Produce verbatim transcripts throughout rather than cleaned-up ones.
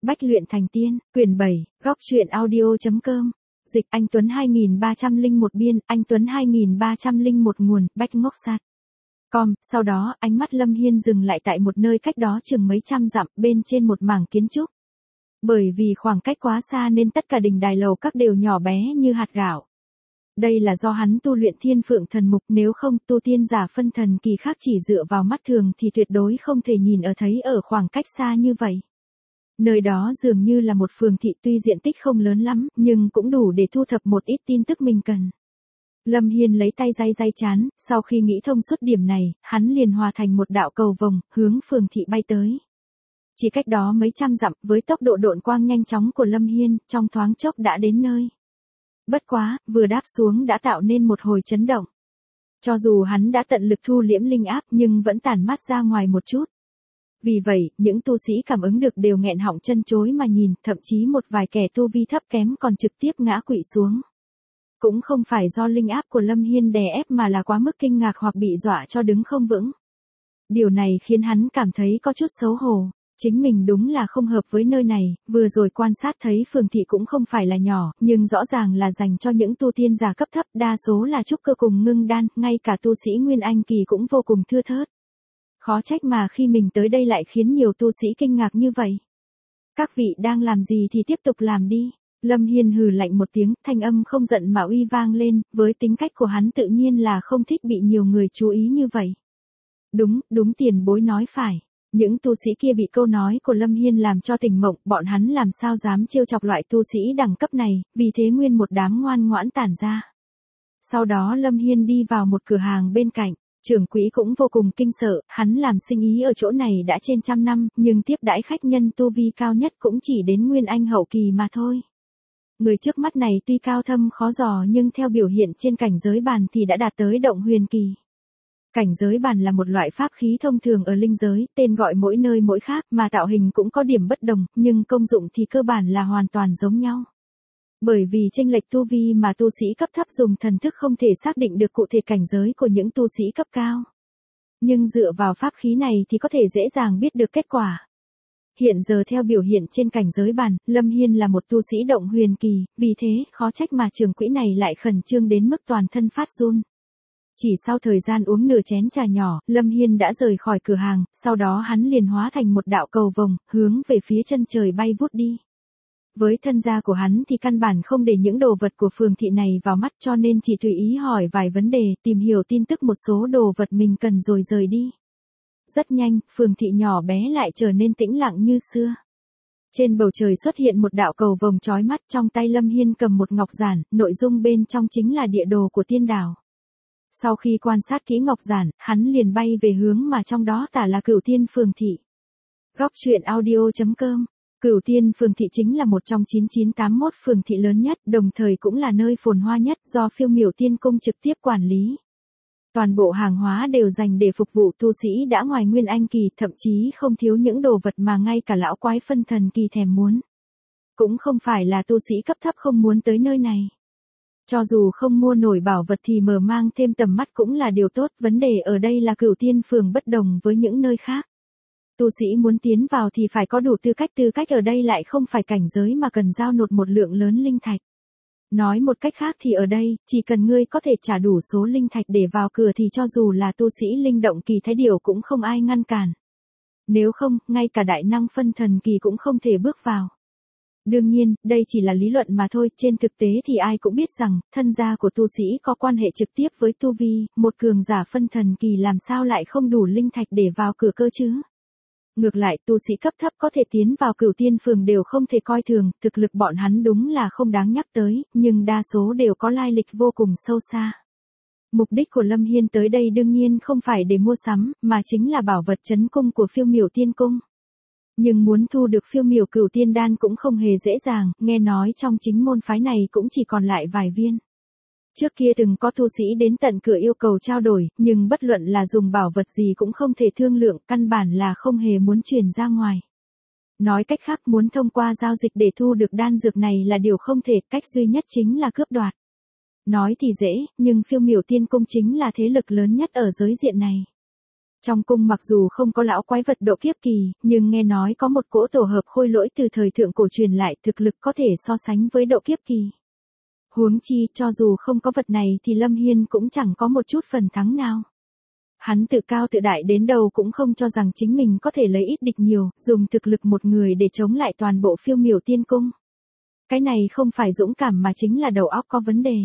Bách luyện thành tiên, quyển bảy, góc truyện audio.com. Dịch anh Tuấn hai nghìn ba trăm lẻ một biên, anh Tuấn hai nghìn ba trăm lẻ một nguồn, Bách ngốc sạt. Com, sau đó, ánh mắt Lâm Hiên dừng lại tại một nơi cách đó chừng mấy trăm dặm, bên trên một mảng kiến trúc. Bởi vì khoảng cách quá xa nên tất cả đình đài lầu các đều nhỏ bé như hạt gạo. Đây là do hắn tu luyện thiên phượng thần mục, nếu không tu tiên giả phân thần kỳ khác chỉ dựa vào mắt thường thì tuyệt đối không thể nhìn ở thấy ở khoảng cách xa như vậy. Nơi đó dường như là một phường thị, tuy diện tích không lớn lắm, nhưng cũng đủ để thu thập một ít tin tức mình cần. Lâm Hiên lấy tay day day chán, sau khi nghĩ thông suốt điểm này, hắn liền hòa thành một đạo cầu vồng, hướng phường thị bay tới. Chỉ cách đó mấy trăm dặm, với tốc độ độn quang nhanh chóng của Lâm Hiên, trong thoáng chốc đã đến nơi. Bất quá, vừa đáp xuống đã tạo nên một hồi chấn động. Cho dù hắn đã tận lực thu liễm linh áp nhưng vẫn tản mát ra ngoài một chút. Vì vậy, những tu sĩ cảm ứng được đều nghẹn họng chân chối mà nhìn, thậm chí một vài kẻ tu vi thấp kém còn trực tiếp ngã quỵ xuống. Cũng không phải do linh áp của Lâm Hiên đè ép mà là quá mức kinh ngạc hoặc bị dọa cho đứng không vững. Điều này khiến hắn cảm thấy có chút xấu hổ. Chính mình đúng là không hợp với nơi này, vừa rồi quan sát thấy phường thị cũng không phải là nhỏ, nhưng rõ ràng là dành cho những tu tiên giả cấp thấp, đa số là trúc cơ cùng ngưng đan, ngay cả tu sĩ Nguyên Anh kỳ cũng vô cùng thưa thớt. Khó trách mà khi mình tới đây lại khiến nhiều tu sĩ kinh ngạc như vậy. Các vị đang làm gì thì tiếp tục làm đi. Lâm Hiên hừ lạnh một tiếng, thanh âm không giận mà uy vang lên, với tính cách của hắn tự nhiên là không thích bị nhiều người chú ý như vậy. Đúng, đúng, tiền bối nói phải. Những tu sĩ kia bị câu nói của Lâm Hiên làm cho tỉnh mộng, bọn hắn làm sao dám trêu chọc loại tu sĩ đẳng cấp này, vì thế nguyên một đám ngoan ngoãn tản ra. Sau đó Lâm Hiên đi vào một cửa hàng bên cạnh, trưởng quỹ cũng vô cùng kinh sợ, hắn làm sinh ý ở chỗ này đã trên trăm năm, nhưng tiếp đãi khách nhân tu vi cao nhất cũng chỉ đến Nguyên Anh hậu kỳ mà thôi. Người trước mắt này tuy cao thâm khó dò nhưng theo biểu hiện trên cảnh giới bàn thì đã đạt tới động huyền kỳ. Cảnh giới bàn là một loại pháp khí thông thường ở linh giới, tên gọi mỗi nơi mỗi khác, mà tạo hình cũng có điểm bất đồng, nhưng công dụng thì cơ bản là hoàn toàn giống nhau. Bởi vì chênh lệch tu vi mà tu sĩ cấp thấp dùng thần thức không thể xác định được cụ thể cảnh giới của những tu sĩ cấp cao. Nhưng dựa vào pháp khí này thì có thể dễ dàng biết được kết quả. Hiện giờ theo biểu hiện trên cảnh giới bàn, Lâm Hiên là một tu sĩ động huyền kỳ, vì thế khó trách mà trưởng quỹ này lại khẩn trương đến mức toàn thân phát run. Chỉ sau thời gian uống nửa chén trà nhỏ, Lâm Hiên đã rời khỏi cửa hàng, sau đó hắn liền hóa thành một đạo cầu vồng, hướng về phía chân trời bay vút đi. Với thân gia của hắn thì căn bản không để những đồ vật của phường thị này vào mắt, cho nên chỉ tùy ý hỏi vài vấn đề, tìm hiểu tin tức một số đồ vật mình cần rồi rời đi. Rất nhanh, phường thị nhỏ bé lại trở nên tĩnh lặng như xưa. Trên bầu trời xuất hiện một đạo cầu vồng chói mắt, trong tay Lâm Hiên cầm một ngọc giản, nội dung bên trong chính là địa đồ của tiên đảo. Sau khi quan sát kỹ ngọc giản, hắn liền bay về hướng mà trong đó tả là Cửu Tiên phường thị. Góc truyện audio.com. Cửu Tiên phường thị chính là một trong chín chín tám mốt phường thị lớn nhất, đồng thời cũng là nơi phồn hoa nhất do Phiêu Miểu Tiên Cung trực tiếp quản lý. Toàn bộ hàng hóa đều dành để phục vụ tu sĩ đã ngoài Nguyên Anh kỳ, thậm chí không thiếu những đồ vật mà ngay cả lão quái phân thần kỳ thèm muốn. Cũng không phải là tu sĩ cấp thấp không muốn tới nơi này. Cho dù không mua nổi bảo vật thì mở mang thêm tầm mắt cũng là điều tốt, vấn đề ở đây là Cửu Tiên phường bất đồng với những nơi khác. Tu sĩ muốn tiến vào thì phải có đủ tư cách, tư cách ở đây lại không phải cảnh giới mà cần giao nộp một lượng lớn linh thạch. Nói một cách khác thì ở đây, chỉ cần ngươi có thể trả đủ số linh thạch để vào cửa thì cho dù là tu sĩ linh động kỳ thái điểu cũng không ai ngăn cản. Nếu không, ngay cả đại năng phân thần kỳ cũng không thể bước vào. Đương nhiên, đây chỉ là lý luận mà thôi, trên thực tế thì ai cũng biết rằng, thân gia của tu sĩ có quan hệ trực tiếp với tu vi, một cường giả phân thần kỳ làm sao lại không đủ linh thạch để vào cửa cơ chứ. Ngược lại, tu sĩ cấp thấp có thể tiến vào Cửu Tiên phường đều không thể coi thường, thực lực bọn hắn đúng là không đáng nhắc tới, nhưng đa số đều có lai lịch vô cùng sâu xa. Mục đích của Lâm Hiên tới đây đương nhiên không phải để mua sắm, mà chính là bảo vật trấn cung của Phiêu Miểu Tiên Cung. Nhưng muốn thu được Phiêu Miểu Cửu Tiên đan cũng không hề dễ dàng, nghe nói trong chính môn phái này cũng chỉ còn lại vài viên. Trước kia từng có tu sĩ đến tận cửa yêu cầu trao đổi, nhưng bất luận là dùng bảo vật gì cũng không thể thương lượng, căn bản là không hề muốn truyền ra ngoài. Nói cách khác, muốn thông qua giao dịch để thu được đan dược này là điều không thể, cách duy nhất chính là cướp đoạt. Nói thì dễ, nhưng Phiêu Miểu Tiên Cung chính là thế lực lớn nhất ở giới diện này. Trong cung mặc dù không có lão quái vật độ kiếp kỳ, nhưng nghe nói có một cỗ tổ hợp khôi lỗi từ thời thượng cổ truyền lại thực lực có thể so sánh với độ kiếp kỳ. Huống chi cho dù không có vật này thì Lâm Hiên cũng chẳng có một chút phần thắng nào. Hắn tự cao tự đại đến đâu cũng không cho rằng chính mình có thể lấy ít địch nhiều, dùng thực lực một người để chống lại toàn bộ Phiêu Miểu Tiên Cung. Cái này không phải dũng cảm mà chính là đầu óc có vấn đề.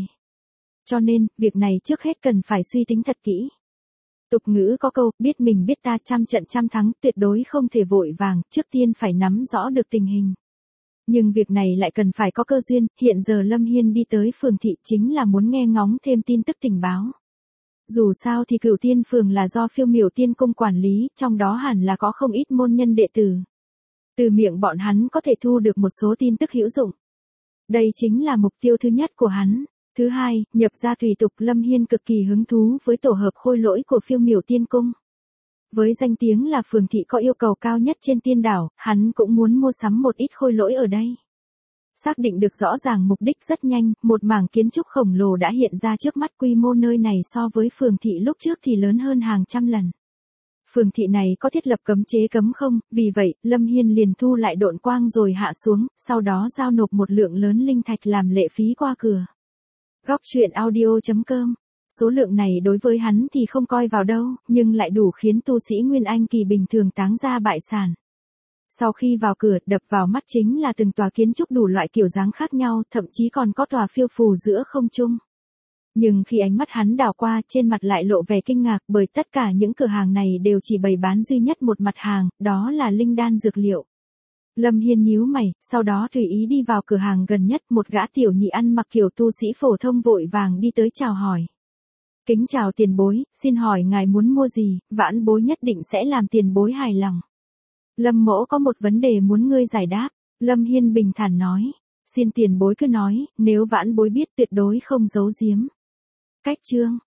Cho nên, việc này trước hết cần phải suy tính thật kỹ. Tục ngữ có câu, biết mình biết ta trăm trận trăm thắng, tuyệt đối không thể vội vàng, trước tiên phải nắm rõ được tình hình. Nhưng việc này lại cần phải có cơ duyên, hiện giờ Lâm Hiên đi tới phường thị chính là muốn nghe ngóng thêm tin tức tình báo. Dù sao thì Cửu Tiên phường là do Phiêu Miểu Tiên Cung quản lý, trong đó hẳn là có không ít môn nhân đệ tử. Từ miệng bọn hắn có thể thu được một số tin tức hữu dụng. Đây chính là mục tiêu thứ nhất của hắn. Thứ hai, nhập gia tùy tục, Lâm Hiên cực kỳ hứng thú với tổ hợp khôi lỗi của Phiêu Miểu Tiên Cung. Với danh tiếng là phường thị có yêu cầu cao nhất trên tiên đảo, hắn cũng muốn mua sắm một ít khôi lỗi ở đây. Xác định được rõ ràng mục đích rất nhanh, một mảng kiến trúc khổng lồ đã hiện ra trước mắt, quy mô nơi này so với phường thị lúc trước thì lớn hơn hàng trăm lần. Phường thị này có thiết lập cấm chế cấm không, vì vậy, Lâm Hiên liền thu lại độn quang rồi hạ xuống, sau đó giao nộp một lượng lớn linh thạch làm lệ phí qua cửa. Góc truyện audio chấm com. Số lượng này đối với hắn thì không coi vào đâu, nhưng lại đủ khiến tu sĩ Nguyên Anh kỳ bình thường táng ra bại sản. Sau khi vào cửa, đập vào mắt chính là từng tòa kiến trúc đủ loại kiểu dáng khác nhau, thậm chí còn có tòa phiêu phù giữa không trung. Nhưng khi ánh mắt hắn đảo qua, trên mặt lại lộ vẻ kinh ngạc, bởi tất cả những cửa hàng này đều chỉ bày bán duy nhất một mặt hàng, đó là linh đan dược liệu. Lâm Hiên nhíu mày, sau đó tùy ý đi vào cửa hàng gần nhất, một gã tiểu nhị ăn mặc kiểu tu sĩ phổ thông vội vàng đi tới chào hỏi. Kính chào tiền bối, xin hỏi ngài muốn mua gì, vãn bối nhất định sẽ làm tiền bối hài lòng. Lâm mỗ có một vấn đề muốn ngươi giải đáp. Lâm Hiên bình thản nói. Xin tiền bối cứ nói, nếu vãn bối biết tuyệt đối không giấu giếm. Cách chương.